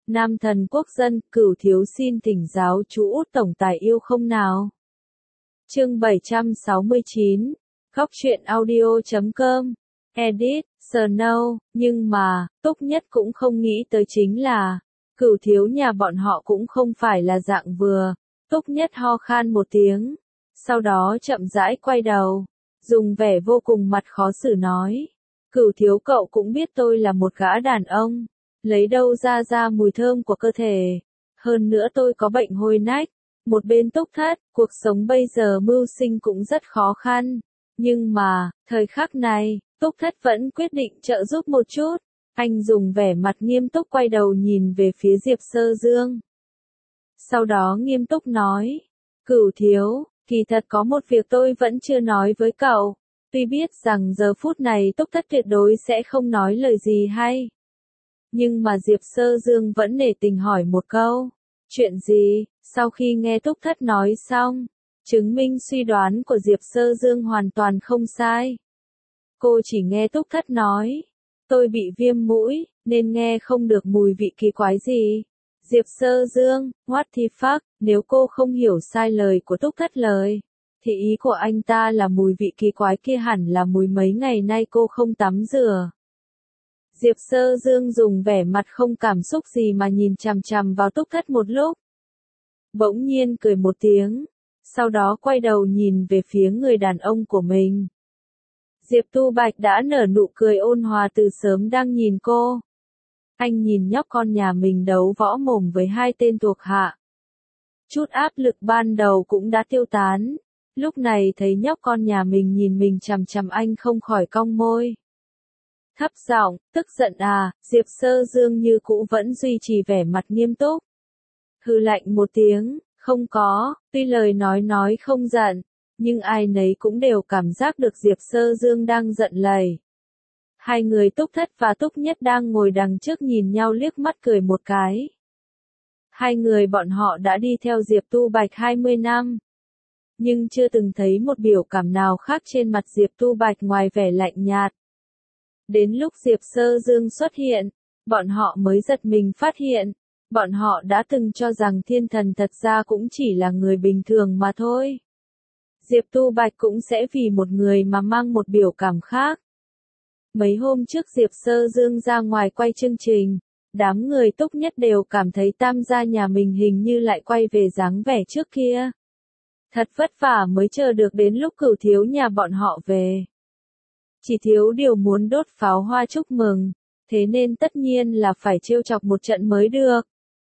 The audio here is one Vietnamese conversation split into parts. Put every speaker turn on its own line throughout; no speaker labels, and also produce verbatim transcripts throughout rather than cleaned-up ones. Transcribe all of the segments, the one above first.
Nam thần quốc dân, Cửu thiếu xin thỉnh giáo chú Út tổng tài yêu không nào. Chương bảy trăm sáu mươi chín, Góc truyện audio chấm com, edit, Snow, nhưng mà, Túc Nhất cũng không nghĩ tới chính là, Cửu thiếu nhà bọn họ cũng không phải là dạng vừa. Túc Nhất ho khan một tiếng, sau đó chậm rãi quay đầu, dùng vẻ vô cùng mặt khó xử nói, Cửu thiếu cậu cũng biết tôi là một gã đàn ông, lấy đâu ra ra mùi thơm của cơ thể, hơn nữa tôi có bệnh hôi nách. Một bên Túc Thất, cuộc sống bây giờ mưu sinh cũng rất khó khăn, nhưng mà, thời khắc này, Túc Thất vẫn quyết định trợ giúp một chút. Anh dùng vẻ mặt nghiêm túc quay đầu nhìn về phía Diệp Sơ Dương. Sau đó nghiêm túc nói, Cửu thiếu, kỳ thật có một việc tôi vẫn chưa nói với cậu. Tuy biết rằng giờ phút này Túc Thất tuyệt đối sẽ không nói lời gì hay. Nhưng mà Diệp Sơ Dương vẫn nể tình hỏi một câu. Chuyện gì? Sau khi nghe Túc Thất nói xong, chứng minh suy đoán của Diệp Sơ Dương hoàn toàn không sai. Cô chỉ nghe Túc Thất nói, tôi bị viêm mũi, nên nghe không được mùi vị kỳ quái gì. Diệp Sơ Dương, what the fuck, nếu cô không hiểu sai lời của Túc Thất lời, thì ý của anh ta là mùi vị kỳ quái kia hẳn là mùi mấy ngày nay cô không tắm rửa. Diệp Sơ Dương dùng vẻ mặt không cảm xúc gì mà nhìn chằm chằm vào Túc Thất một lúc. Bỗng nhiên cười một tiếng, sau đó quay đầu nhìn về phía người đàn ông của mình. Diệp Tu Bạch đã nở nụ cười ôn hòa từ sớm đang nhìn cô. Anh nhìn nhóc con nhà mình đấu võ mồm với hai tên thuộc hạ. Chút áp lực ban đầu cũng đã tiêu tán, lúc này thấy nhóc con nhà mình nhìn mình chằm chằm anh không khỏi cong môi. Thấp giọng, tức giận à, Diệp Sơ Dương như cũ vẫn duy trì vẻ mặt nghiêm túc. Hừ lạnh một tiếng, không có, tuy lời nói nói không giận, nhưng ai nấy cũng đều cảm giác được Diệp Sơ Dương đang giận lầy. Hai người Túc Thất và Túc Nhất đang ngồi đằng trước nhìn nhau liếc mắt cười một cái. Hai người bọn họ đã đi theo Diệp Tu Bạch hai mươi năm. Nhưng chưa từng thấy một biểu cảm nào khác trên mặt Diệp Tu Bạch ngoài vẻ lạnh nhạt. Đến lúc Diệp Sơ Dương xuất hiện, bọn họ mới giật mình phát hiện, bọn họ đã từng cho rằng thiên thần thật ra cũng chỉ là người bình thường mà thôi. Diệp Tu Bạch cũng sẽ vì một người mà mang một biểu cảm khác. Mấy hôm trước Diệp Sơ Dương ra ngoài quay chương trình, đám người Túc Nhất đều cảm thấy tam gia nhà mình hình như lại quay về dáng vẻ trước kia. Thật vất vả mới chờ được đến lúc Cửu thiếu nhà bọn họ về. Chỉ thiếu điều muốn đốt pháo hoa chúc mừng, thế nên tất nhiên là phải trêu chọc một trận mới được.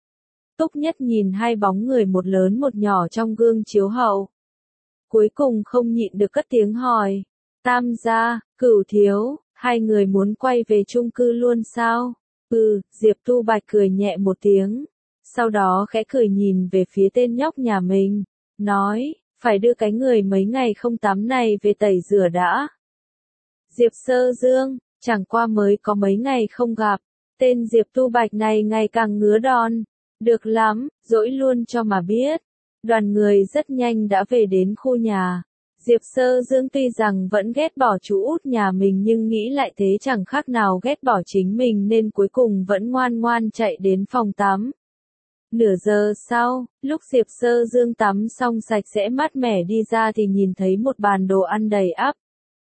Túc Nhất nhìn hai bóng người một lớn một nhỏ trong gương chiếu hậu. Cuối cùng không nhịn được cất tiếng hỏi, tam gia, Cửu thiếu, hai người muốn quay về chung cư luôn sao? Ừ, Diệp Tu Bạch cười nhẹ một tiếng, sau đó khẽ cười nhìn về phía tên nhóc nhà mình, nói, phải đưa cái người mấy ngày không tắm này về tẩy rửa đã. Diệp Sơ Dương, chẳng qua mới có mấy ngày không gặp, tên Diệp Tu Bạch này ngày càng ngứa đòn. Được lắm, dỗi luôn cho mà biết. Đoàn người rất nhanh đã về đến khu nhà. Diệp Sơ Dương tuy rằng vẫn ghét bỏ chú út nhà mình nhưng nghĩ lại thế chẳng khác nào ghét bỏ chính mình nên cuối cùng vẫn ngoan ngoan chạy đến phòng tắm. Nửa giờ sau, lúc Diệp Sơ Dương tắm xong sạch sẽ mát mẻ đi ra thì nhìn thấy một bàn đồ ăn đầy ắp.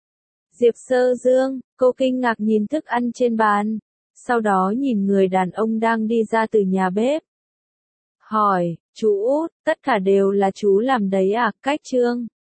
Diệp Sơ Dương, cô kinh ngạc nhìn thức ăn trên bàn, sau đó nhìn người đàn ông đang đi ra từ nhà bếp. Hỏi, chú út, tất cả đều là chú làm đấy à, Cách Trương?